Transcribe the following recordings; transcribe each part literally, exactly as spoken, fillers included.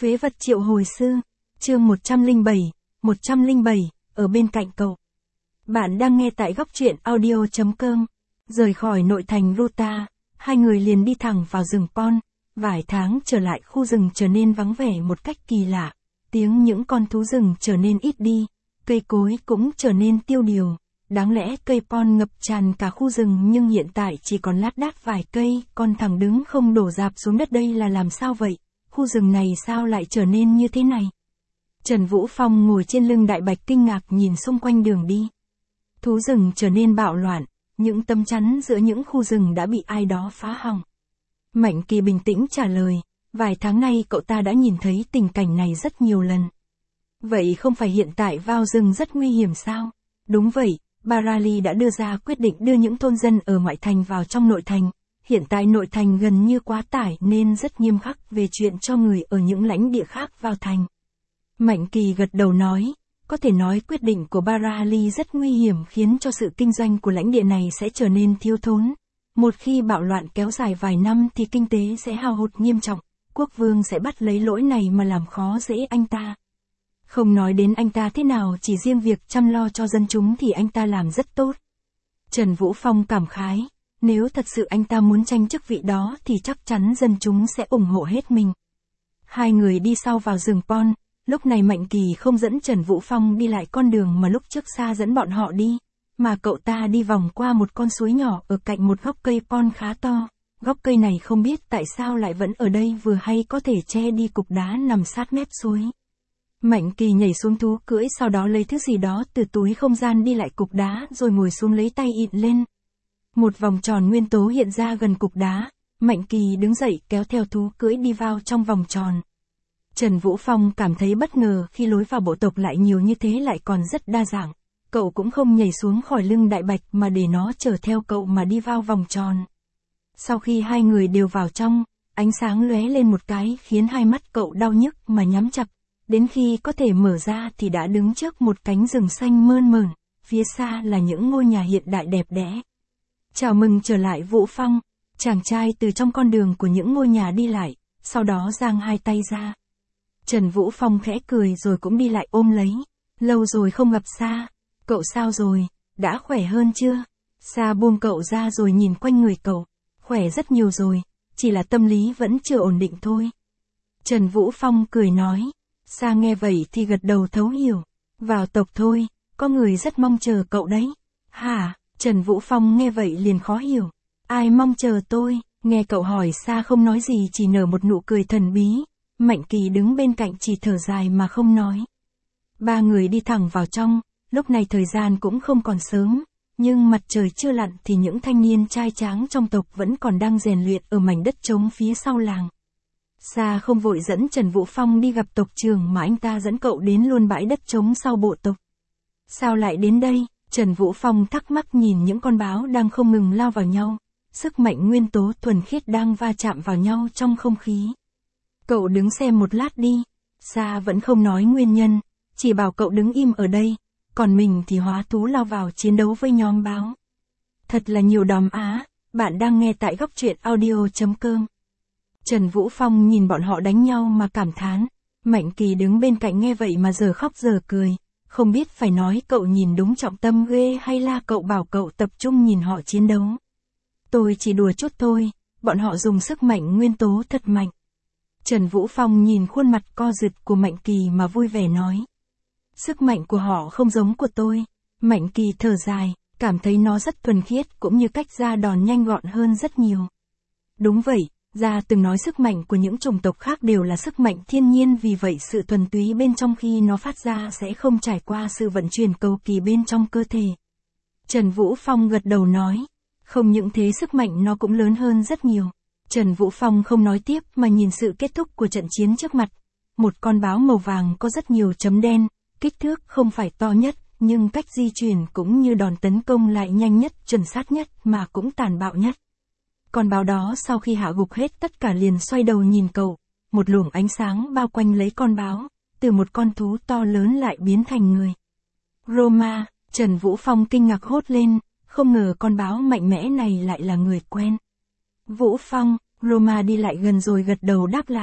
Phế vật triệu hồi sư, chương một trăm lẻ bảy, một trăm lẻ bảy, ở bên cạnh cậu. Bạn đang nghe tại góc truyện audio chấm com. Rời khỏi nội thành Ruta, hai người liền đi thẳng vào rừng Pon. Vài tháng trở lại, khu rừng trở nên vắng vẻ một cách kỳ lạ. Tiếng những con thú rừng trở nên ít đi, cây cối cũng trở nên tiêu điều. Đáng lẽ cây Pon ngập tràn cả khu rừng, nhưng hiện tại chỉ còn lác đác vài cây, con thẳng đứng không đổ rạp xuống đất. Đây là làm sao vậy? Khu rừng này sao lại trở nên như thế này? Trần Vũ Phong ngồi trên lưng Đại Bạch kinh ngạc nhìn xung quanh đường đi. Thú rừng trở nên bạo loạn, những tấm chắn giữa những khu rừng đã bị ai đó phá hỏng. Mạnh Kỳ bình tĩnh trả lời, vài tháng nay cậu ta đã nhìn thấy tình cảnh này rất nhiều lần. Vậy không phải hiện tại vào rừng rất nguy hiểm sao? Đúng vậy, Barali đã đưa ra quyết định đưa những thôn dân ở ngoại thành vào trong nội thành. Hiện tại nội thành gần như quá tải nên rất nghiêm khắc về chuyện cho người ở những lãnh địa khác vào thành. Mạnh Kỳ gật đầu nói, có thể nói quyết định của Barali rất nguy hiểm, khiến cho sự kinh doanh của lãnh địa này sẽ trở nên thiếu thốn. Một khi bạo loạn kéo dài vài năm thì kinh tế sẽ hao hụt nghiêm trọng, quốc vương sẽ bắt lấy lỗi này mà làm khó dễ anh ta. Không nói đến anh ta thế nào, chỉ riêng việc chăm lo cho dân chúng thì anh ta làm rất tốt. Trần Vũ Phong cảm khái, nếu thật sự anh ta muốn tranh chức vị đó thì chắc chắn dân chúng sẽ ủng hộ hết mình. Hai người đi sau vào rừng Pon, lúc này Mạnh Kỳ không dẫn Trần Vũ Phong đi lại con đường mà lúc trước Sa dẫn bọn họ đi, mà cậu ta đi vòng qua một con suối nhỏ ở cạnh một gốc cây Pon khá to. Gốc cây này không biết tại sao lại vẫn ở đây, vừa hay có thể che đi cục đá nằm sát mép suối. Mạnh Kỳ nhảy xuống thú cưỡi, sau đó lấy thứ gì đó từ túi không gian đi lại cục đá rồi ngồi xuống lấy tay ịn lên. Một vòng tròn nguyên tố hiện ra gần cục đá, Mạnh Kỳ đứng dậy kéo theo thú cưỡi đi vào trong vòng tròn. Trần Vũ Phong cảm thấy bất ngờ khi lối vào bộ tộc lại nhiều như thế, lại còn rất đa dạng. Cậu cũng không nhảy xuống khỏi lưng Đại Bạch mà để nó chở theo cậu mà đi vào vòng tròn. Sau khi hai người đều vào trong, ánh sáng lóe lên một cái khiến hai mắt cậu đau nhức mà nhắm chặt. Đến khi có thể mở ra thì đã đứng trước một cánh rừng xanh mơn mởn, phía xa là những ngôi nhà hiện đại đẹp đẽ. Chào mừng trở lại Vũ Phong, chàng trai từ trong con đường của những ngôi nhà đi lại, sau đó giang hai tay ra. Trần Vũ Phong khẽ cười rồi cũng đi lại ôm lấy. Lâu rồi không gặp Sa, cậu sao rồi, đã khỏe hơn chưa? Sa buông cậu ra rồi nhìn quanh người cậu, khỏe rất nhiều rồi, chỉ là tâm lý vẫn chưa ổn định thôi. Trần Vũ Phong cười nói. Sa nghe vậy thì gật đầu thấu hiểu, vào tộc thôi, có người rất mong chờ cậu đấy. Hả? Trần Vũ Phong nghe vậy liền khó hiểu. Ai mong chờ tôi? Nghe cậu hỏi, Sa không nói gì, chỉ nở một nụ cười thần bí. Mạnh Kỳ đứng bên cạnh chỉ thở dài mà không nói. Ba người đi thẳng vào trong, lúc này thời gian cũng không còn sớm, nhưng mặt trời chưa lặn thì những thanh niên trai tráng trong tộc vẫn còn đang rèn luyện ở mảnh đất trống phía sau làng. Sa không vội dẫn Trần Vũ Phong đi gặp tộc trưởng mà anh ta dẫn cậu đến luôn bãi đất trống sau bộ tộc. Sao lại đến đây? Trần Vũ Phong thắc mắc nhìn những con báo đang không ngừng lao vào nhau, sức mạnh nguyên tố thuần khiết đang va chạm vào nhau trong không khí. Cậu đứng xem một lát đi. Sa vẫn không nói nguyên nhân, chỉ bảo cậu đứng im ở đây, còn mình thì hóa thú lao vào chiến đấu với nhóm báo. Thật là nhiều đóm á. Bạn đang nghe tại góc truyện audio chấm com. Trần Vũ Phong nhìn bọn họ đánh nhau mà cảm thán. Mạnh Kỳ đứng bên cạnh nghe vậy mà giờ khóc giờ cười, không biết phải nói cậu nhìn đúng trọng tâm ghê hay là cậu bảo cậu tập trung nhìn họ chiến đấu. Tôi chỉ đùa chút thôi, bọn họ dùng sức mạnh nguyên tố thật mạnh. Trần Vũ Phong nhìn khuôn mặt co rụt của Mạnh Kỳ mà vui vẻ nói. Sức mạnh của họ không giống của tôi. Mạnh Kỳ thở dài, cảm thấy nó rất thuần khiết, cũng như cách ra đòn nhanh gọn hơn rất nhiều. Đúng vậy. Gia từng nói sức mạnh của những chủng tộc khác đều là sức mạnh thiên nhiên, vì vậy sự thuần túy bên trong khi nó phát ra sẽ không trải qua sự vận chuyển cầu kỳ bên trong cơ thể. Trần Vũ Phong gật đầu nói, không những thế sức mạnh nó cũng lớn hơn rất nhiều. Trần Vũ Phong không nói tiếp mà nhìn sự kết thúc của trận chiến trước mặt. Một con báo màu vàng có rất nhiều chấm đen, kích thước không phải to nhất, nhưng cách di chuyển cũng như đòn tấn công lại nhanh nhất, chuẩn xác nhất mà cũng tàn bạo nhất. Con báo đó sau khi hạ gục hết tất cả liền xoay đầu nhìn cậu, một luồng ánh sáng bao quanh lấy con báo, từ một con thú to lớn lại biến thành người. Roma, Trần Vũ Phong kinh ngạc hốt lên, không ngờ con báo mạnh mẽ này lại là người quen. Vũ Phong, Roma đi lại gần rồi gật đầu đáp lại.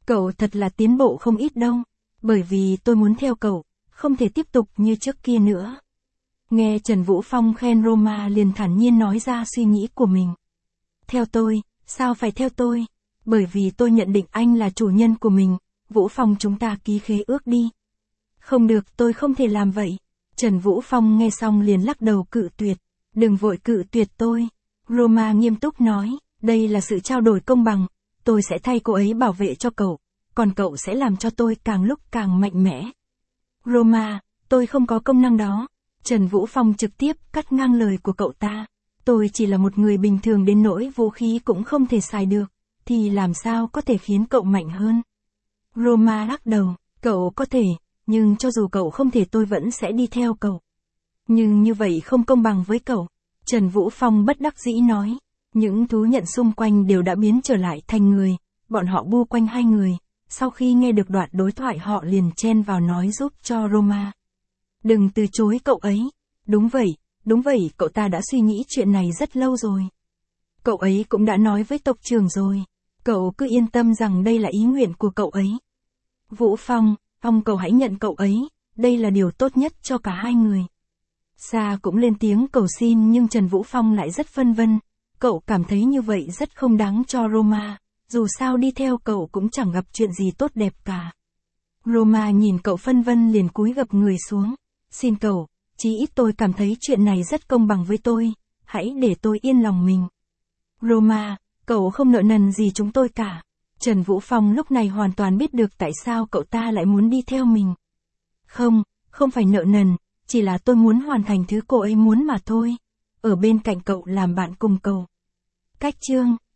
Cậu thật là tiến bộ không ít đâu. Bởi vì tôi muốn theo cậu, không thể tiếp tục như trước kia nữa. Nghe Trần Vũ Phong khen Roma liền thản nhiên nói ra suy nghĩ của mình. Theo tôi, sao phải theo tôi? Bởi vì tôi nhận định anh là chủ nhân của mình, Vũ Phong chúng ta ký khế ước đi. Không được, tôi không thể làm vậy. Trần Vũ Phong nghe xong liền lắc đầu cự tuyệt. Đừng vội cự tuyệt tôi. Roma nghiêm túc nói, đây là sự trao đổi công bằng, tôi sẽ thay cô ấy bảo vệ cho cậu, còn cậu sẽ làm cho tôi càng lúc càng mạnh mẽ. Roma, tôi không có công năng đó. Trần Vũ Phong trực tiếp cắt ngang lời của cậu ta. Tôi chỉ là một người bình thường đến nỗi vũ khí cũng không thể xài được, thì làm sao có thể khiến cậu mạnh hơn? Roma lắc đầu, cậu có thể, nhưng cho dù cậu không thể tôi vẫn sẽ đi theo cậu. Nhưng như vậy không công bằng với cậu. Trần Vũ Phong bất đắc dĩ nói. Những thú nhận xung quanh đều đã biến trở lại thành người, bọn họ bu quanh hai người. Sau khi nghe được đoạn đối thoại họ liền chen vào nói giúp cho Roma. Đừng từ chối cậu ấy. Đúng vậy, đúng vậy, cậu ta đã suy nghĩ chuyện này rất lâu rồi. Cậu ấy cũng đã nói với tộc trưởng rồi. Cậu cứ yên tâm rằng đây là ý nguyện của cậu ấy. Vũ Phong, Phong cậu hãy nhận cậu ấy, đây là điều tốt nhất cho cả hai người. Sa cũng lên tiếng cầu xin nhưng Trần Vũ Phong lại rất phân vân. Cậu cảm thấy như vậy rất không đáng cho Roma, dù sao đi theo cậu cũng chẳng gặp chuyện gì tốt đẹp cả. Roma nhìn cậu phân vân liền cúi gập người xuống. Xin cậu, chí ít tôi cảm thấy chuyện này rất công bằng với tôi, hãy để tôi yên lòng mình. Roma, cậu không nợ nần gì chúng tôi cả. Trần Vũ Phong lúc này hoàn toàn biết được tại sao cậu ta lại muốn đi theo mình. Không, không phải nợ nần, chỉ là tôi muốn hoàn thành thứ cô ấy muốn mà thôi. Ở bên cạnh cậu làm bạn cùng cậu. Cách chương